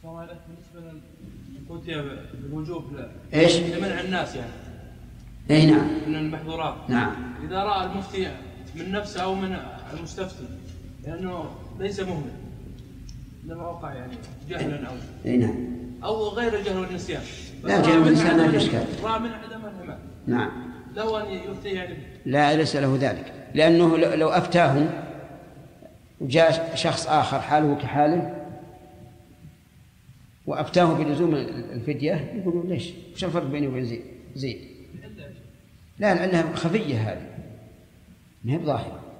بالنسبة للفتية بالوجوب ايش؟ لمنع الناس يعني. اي نعم. من المحظورات. نعم. إذا رأى المفتي من نفسه أو من المستفتي لأنه ليس مهمل لما وقع يعني جهلا أو. اي نعم. أو غير الجهل والنسيان. لا الجهل والنسيان ما في إشكال. رأى من عدم الهمال. نعم. لو أن يفتي يعني. لا ليس له ذلك، لأنه لو أفتاهم وجاء شخص آخر حاله كحاله وأفتاه بلزوم الفدية يقولون ليش؟ وش الفرق بيني وبين زيد؟ لا لأنها خفية هذه، ما هي بظاهرة.